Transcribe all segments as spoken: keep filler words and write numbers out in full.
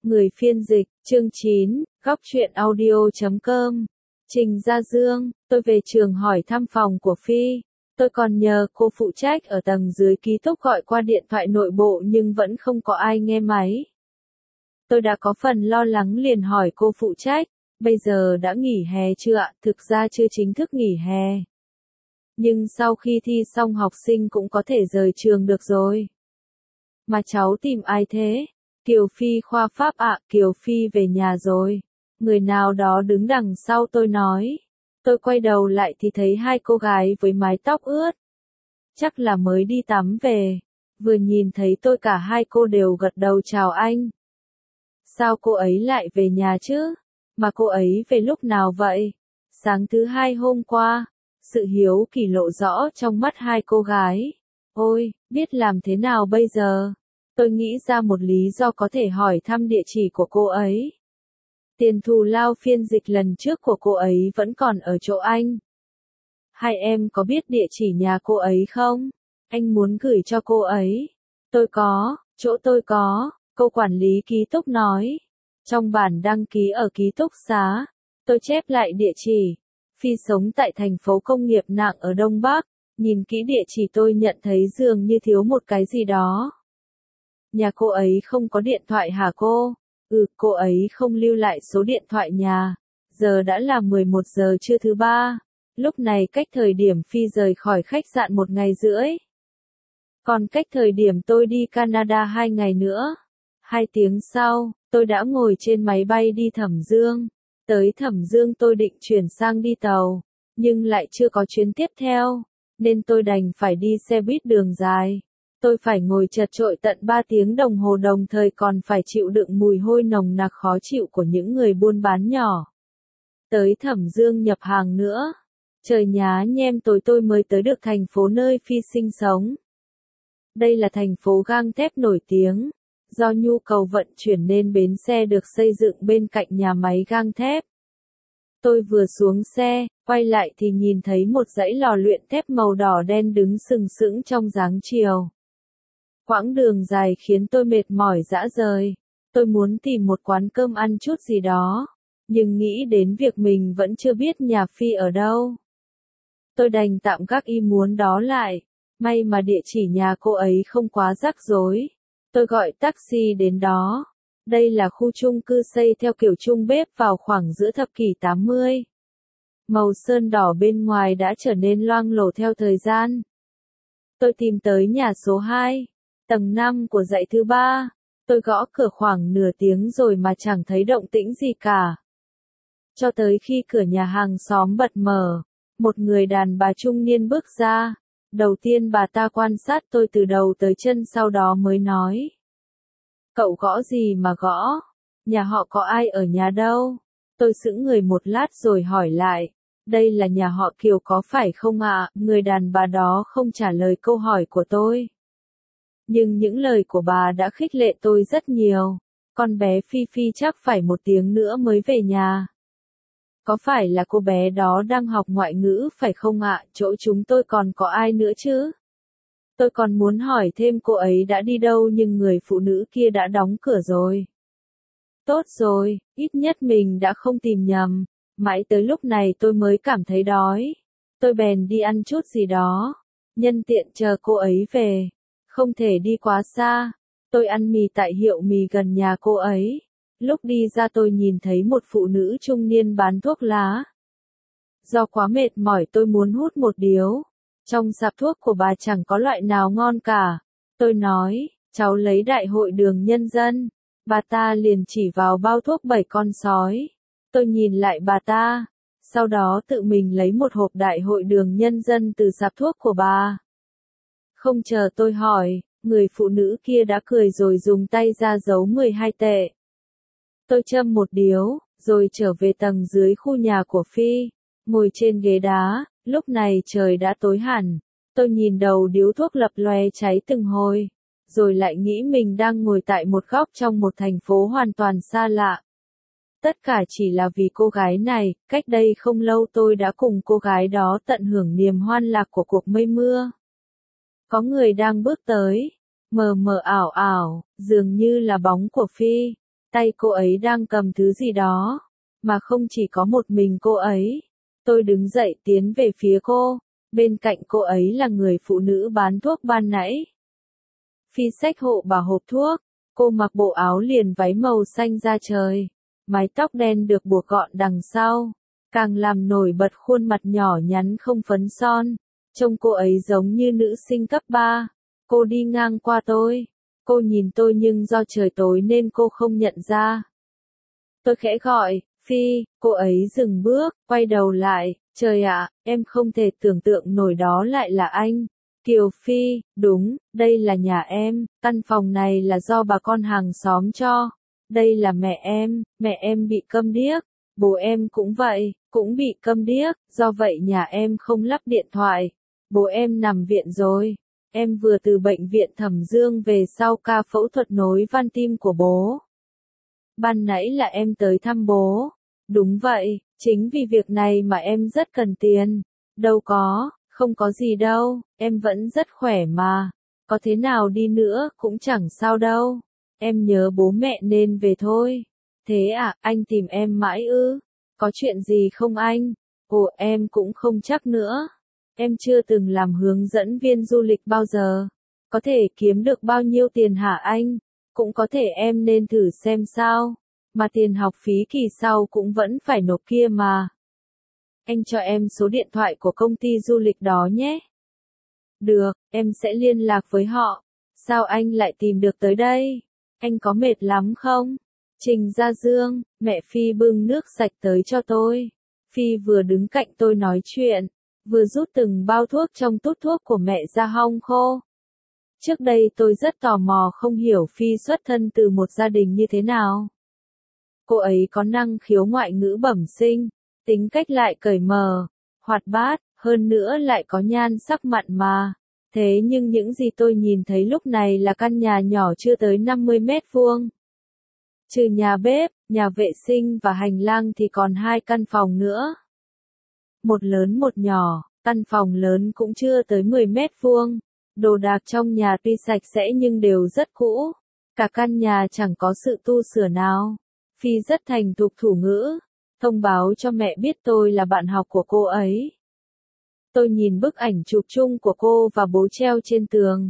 Người phiên dịch, chương chín, góc truyện audio chấm com. Trình Gia Dương, tôi về trường hỏi thăm phòng của Phi. Tôi còn nhờ cô phụ trách ở tầng dưới ký túc gọi qua điện thoại nội bộ nhưng vẫn không có ai nghe máy. Tôi đã có phần lo lắng liền hỏi cô phụ trách, bây giờ đã nghỉ hè chưa ạ? Thực ra chưa chính thức nghỉ hè. Nhưng sau khi thi xong học sinh cũng có thể rời trường được rồi. Mà cháu tìm ai thế? Kiều Phi khoa Pháp ạ, Kiều Phi về nhà rồi. Người nào đó đứng đằng sau tôi nói. Tôi quay đầu lại thì thấy hai cô gái với mái tóc ướt. Chắc là mới đi tắm về. Vừa nhìn thấy tôi cả hai cô đều gật đầu chào anh. Sao cô ấy lại về nhà chứ? Mà cô ấy về lúc nào vậy? Sáng thứ hai hôm qua. Sự hiếu kỳ lộ rõ trong mắt hai cô gái. Ôi, biết làm thế nào bây giờ? Tôi nghĩ ra một lý do có thể hỏi thăm địa chỉ của cô ấy. Tiền thù lao phiên dịch lần trước của cô ấy vẫn còn ở chỗ anh. Hai em có biết địa chỉ nhà cô ấy không? Anh muốn gửi cho cô ấy. Tôi có, chỗ tôi có, cô quản lý ký túc nói. Trong bản đăng ký ở ký túc xá, tôi chép lại địa chỉ. Phi sống tại thành phố công nghiệp nặng ở Đông Bắc. Nhìn kỹ địa chỉ tôi nhận thấy dường như thiếu một cái gì đó. Nhà cô ấy không có điện thoại hả cô? Ừ, cô ấy không lưu lại số điện thoại nhà. Giờ đã là mười một giờ trưa thứ ba. Lúc này cách thời điểm Phi rời khỏi khách sạn một ngày rưỡi. Còn cách thời điểm tôi đi Canada hai ngày nữa. Hai tiếng sau, tôi đã ngồi trên máy bay đi Thẩm Dương. Tới Thẩm Dương tôi định chuyển sang đi tàu, nhưng lại chưa có chuyến tiếp theo, nên tôi đành phải đi xe buýt đường dài. Tôi phải ngồi chật chội tận ba tiếng đồng hồ đồng thời còn phải chịu đựng mùi hôi nồng nặc khó chịu của những người buôn bán nhỏ. Tới Thẩm Dương nhập hàng nữa. Trời nhá nhem tối tôi mới tới được thành phố nơi Phi sinh sống. Đây là thành phố gang thép nổi tiếng. Do nhu cầu vận chuyển nên bến xe được xây dựng bên cạnh nhà máy gang thép. Tôi vừa xuống xe, quay lại thì nhìn thấy một dãy lò luyện thép màu đỏ đen đứng sừng sững trong dáng chiều. Quãng đường dài khiến tôi mệt mỏi rã rời. Tôi muốn tìm một quán cơm ăn chút gì đó, nhưng nghĩ đến việc mình vẫn chưa biết nhà Phi ở đâu. Tôi đành tạm gác ý muốn đó lại. May mà địa chỉ nhà cô ấy không quá rắc rối. Tôi gọi taxi đến đó. Đây là khu chung cư xây theo kiểu chung bếp vào khoảng giữa thập kỷ tám mươi. Màu sơn đỏ bên ngoài đã trở nên loang lổ theo thời gian. Tôi tìm tới nhà số hai, tầng năm của dãy thứ ba. Tôi gõ cửa khoảng nửa tiếng rồi mà chẳng thấy động tĩnh gì cả. Cho tới khi cửa nhà hàng xóm bật mở, một người đàn bà trung niên bước ra. Đầu tiên bà ta quan sát tôi từ đầu tới chân sau đó mới nói. Cậu gõ gì mà gõ? Nhà họ có ai ở nhà đâu? Tôi sững người một lát rồi hỏi lại. Đây là nhà họ Kiều có phải không ạ? Người đàn bà đó không trả lời câu hỏi của tôi. Nhưng những lời của bà đã khích lệ tôi rất nhiều. Con bé Phi Phi chắc phải một tiếng nữa mới về nhà. Có phải là cô bé đó đang học ngoại ngữ phải không ạ? Chỗ chúng tôi còn có ai nữa chứ? Tôi còn muốn hỏi thêm cô ấy đã đi đâu nhưng người phụ nữ kia đã đóng cửa rồi. Tốt rồi, ít nhất mình đã không tìm nhầm. Mãi tới lúc này tôi mới cảm thấy đói. Tôi bèn đi ăn chút gì đó. Nhân tiện chờ cô ấy về. Không thể đi quá xa. Tôi ăn mì tại hiệu mì gần nhà cô ấy. Lúc đi ra tôi nhìn thấy một phụ nữ trung niên bán thuốc lá. Do quá mệt mỏi tôi muốn hút một điếu. Trong sạp thuốc của bà chẳng có loại nào ngon cả. Tôi nói, cháu lấy đại hội đường nhân dân. Bà ta liền chỉ vào bao thuốc bảy con sói. Tôi nhìn lại bà ta. Sau đó tự mình lấy một hộp đại hội đường nhân dân từ sạp thuốc của bà. Không chờ tôi hỏi, người phụ nữ kia đã cười rồi dùng tay ra giấu mười hai tệ. Tôi châm một điếu, rồi trở về tầng dưới khu nhà của Phi. Ngồi trên ghế đá, lúc này trời đã tối hẳn. Tôi nhìn đầu điếu thuốc lập lòe cháy từng hồi. Rồi lại nghĩ mình đang ngồi tại một góc trong một thành phố hoàn toàn xa lạ. Tất cả chỉ là vì cô gái này, cách đây không lâu tôi đã cùng cô gái đó tận hưởng niềm hoan lạc của cuộc mây mưa. Có người đang bước tới, mờ mờ ảo ảo, dường như là bóng của Phi. Tay cô ấy đang cầm thứ gì đó, mà không chỉ có một mình cô ấy. Tôi đứng dậy tiến về phía cô, bên cạnh cô ấy là người phụ nữ bán thuốc ban nãy. Phi xách hộ bà hộp thuốc, cô mặc bộ áo liền váy màu xanh da trời, mái tóc đen được buộc gọn đằng sau, càng làm nổi bật khuôn mặt nhỏ nhắn không phấn son. Trông cô ấy giống như nữ sinh cấp ba. Cô đi ngang qua tôi. Cô nhìn tôi nhưng do trời tối nên cô không nhận ra. Tôi khẽ gọi, Phi, cô ấy dừng bước, quay đầu lại, trời ạ, em không thể tưởng tượng nổi đó lại là anh. Kiều Phi, đúng, đây là nhà em, căn phòng này là do bà con hàng xóm cho. Đây là mẹ em, mẹ em bị câm điếc, bố em cũng vậy, cũng bị câm điếc, do vậy nhà em không lắp điện thoại. Bố em nằm viện rồi. Em vừa từ bệnh viện Thẩm Dương về sau ca phẫu thuật nối van tim của bố. Ban nãy là em tới thăm bố. Đúng vậy, chính vì việc này mà em rất cần tiền. Đâu có, không có gì đâu, em vẫn rất khỏe mà. Có thế nào đi nữa cũng chẳng sao đâu. Em nhớ bố mẹ nên về thôi. Thế à, anh tìm em mãi ư? Có chuyện gì không anh? Ồ, em cũng không chắc nữa. Em chưa từng làm hướng dẫn viên du lịch bao giờ. Có thể kiếm được bao nhiêu tiền hả anh? Cũng có thể em nên thử xem sao. Mà tiền học phí kỳ sau cũng vẫn phải nộp kia mà. Anh cho em số điện thoại của công ty du lịch đó nhé. Được, em sẽ liên lạc với họ. Sao anh lại tìm được tới đây? Anh có mệt lắm không? Trình Gia Dương, mẹ Phi bưng nước sạch tới cho tôi. Phi vừa đứng cạnh tôi nói chuyện, vừa rút từng bao thuốc trong tút thuốc của mẹ ra hong khô. Trước đây tôi rất tò mò không hiểu Phi xuất thân từ một gia đình như thế nào. Cô ấy có năng khiếu ngoại ngữ bẩm sinh, tính cách lại cởi mở, hoạt bát, hơn nữa lại có nhan sắc mặn mà. Thế nhưng những gì tôi nhìn thấy lúc này là căn nhà nhỏ chưa tới năm mươi mét vuông. Trừ nhà bếp, nhà vệ sinh và hành lang thì còn hai căn phòng nữa. Một lớn một nhỏ, căn phòng lớn cũng chưa tới mười mét vuông. Đồ đạc trong nhà tuy sạch sẽ nhưng đều rất cũ. Cả căn nhà chẳng có sự tu sửa nào. Phi rất thành thục thủ ngữ, thông báo cho mẹ biết tôi là bạn học của cô ấy. Tôi nhìn bức ảnh chụp chung của cô và bố treo trên tường.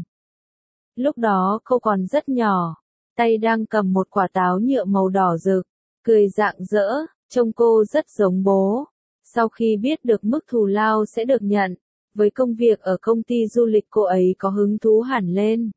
Lúc đó cô còn rất nhỏ, tay đang cầm một quả táo nhựa màu đỏ rực, cười rạng rỡ, trông cô rất giống bố. Sau khi biết được mức thù lao sẽ được nhận, với công việc ở công ty du lịch cô ấy có hứng thú hẳn lên.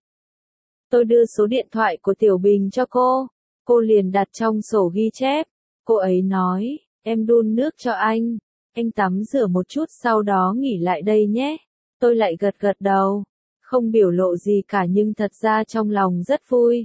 Tôi đưa số điện thoại của Tiểu Bình cho cô, cô liền đặt trong sổ ghi chép. Cô ấy nói, em đun nước cho anh, anh tắm rửa một chút sau đó nghỉ lại đây nhé. Tôi lại gật gật đầu, không biểu lộ gì cả nhưng thật ra trong lòng rất vui.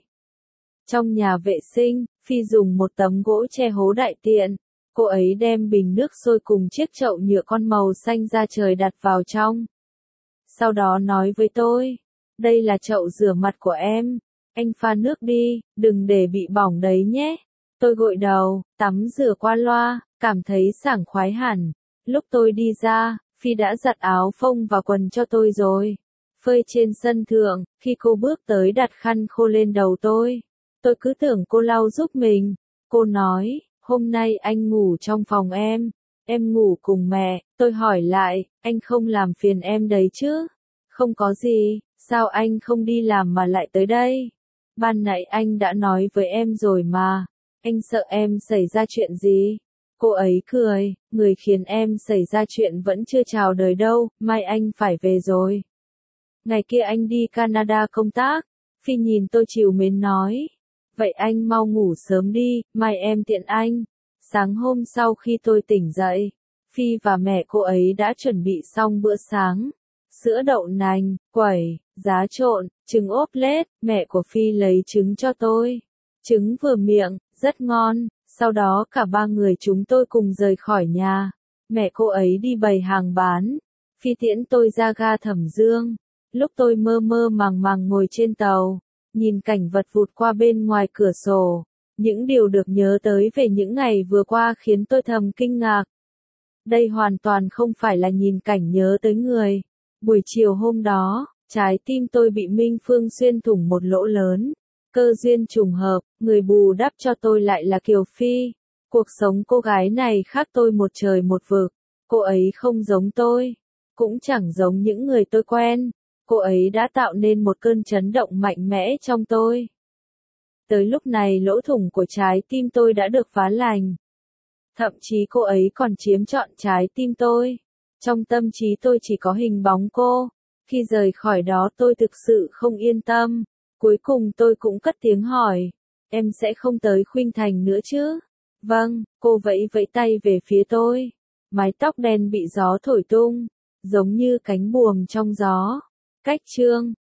Trong nhà vệ sinh, Phi dùng một tấm gỗ che hố đại tiện. Cô ấy đem bình nước sôi cùng chiếc chậu nhựa con màu xanh da trời đặt vào trong. Sau đó nói với tôi, đây là chậu rửa mặt của em, anh pha nước đi, đừng để bị bỏng đấy nhé. Tôi gội đầu, tắm rửa qua loa, cảm thấy sảng khoái hẳn. Lúc tôi đi ra, Phi đã giặt áo phông và quần cho tôi rồi. Phơi trên sân thượng, khi cô bước tới đặt khăn khô lên đầu tôi. Tôi cứ tưởng cô lau giúp mình. Cô nói, hôm nay anh ngủ trong phòng em. Em ngủ cùng mẹ. Tôi hỏi lại, anh không làm phiền em đấy chứ? Không có gì, sao anh không đi làm mà lại tới đây? Ban nãy anh đã nói với em rồi mà. Anh sợ em xảy ra chuyện gì? Cô ấy cười, người khiến em xảy ra chuyện vẫn chưa chào đời đâu, mai anh phải về rồi. Ngày kia anh đi Canada công tác. Phi nhìn tôi trìu mến nói. Vậy anh mau ngủ sớm đi, mai em tiện anh. Sáng hôm sau khi tôi tỉnh dậy, Phi và mẹ cô ấy đã chuẩn bị xong bữa sáng. Sữa đậu nành, quẩy, giá trộn, trứng ốp lết, mẹ của Phi lấy trứng cho tôi. Trứng vừa miệng, rất ngon, sau đó cả ba người chúng tôi cùng rời khỏi nhà. Mẹ cô ấy đi bày hàng bán. Phi tiễn tôi ra ga Thẩm Dương. Lúc tôi mơ mơ màng màng ngồi trên tàu, nhìn cảnh vật vụt qua bên ngoài cửa sổ, những điều được nhớ tới về những ngày vừa qua khiến tôi thầm kinh ngạc. Đây hoàn toàn không phải là nhìn cảnh nhớ tới người. Buổi chiều hôm đó, trái tim tôi bị Minh Phương xuyên thủng một lỗ lớn. Cơ duyên trùng hợp, người bù đắp cho tôi lại là Kiều Phi. Cuộc sống cô gái này khác tôi một trời một vực. Cô ấy không giống tôi, cũng chẳng giống những người tôi quen. Cô ấy đã tạo nên một cơn chấn động mạnh mẽ trong tôi. Tới lúc này lỗ thủng của trái tim tôi đã được phá lành. Thậm chí cô ấy còn chiếm trọn trái tim tôi. Trong tâm trí tôi chỉ có hình bóng cô. Khi rời khỏi đó tôi thực sự không yên tâm. Cuối cùng tôi cũng cất tiếng hỏi. Em sẽ không tới Khuynh Thành nữa chứ? Vâng, cô vẫy vẫy tay về phía tôi. Mái tóc đen bị gió thổi tung, giống như cánh buồm trong gió. Cách chương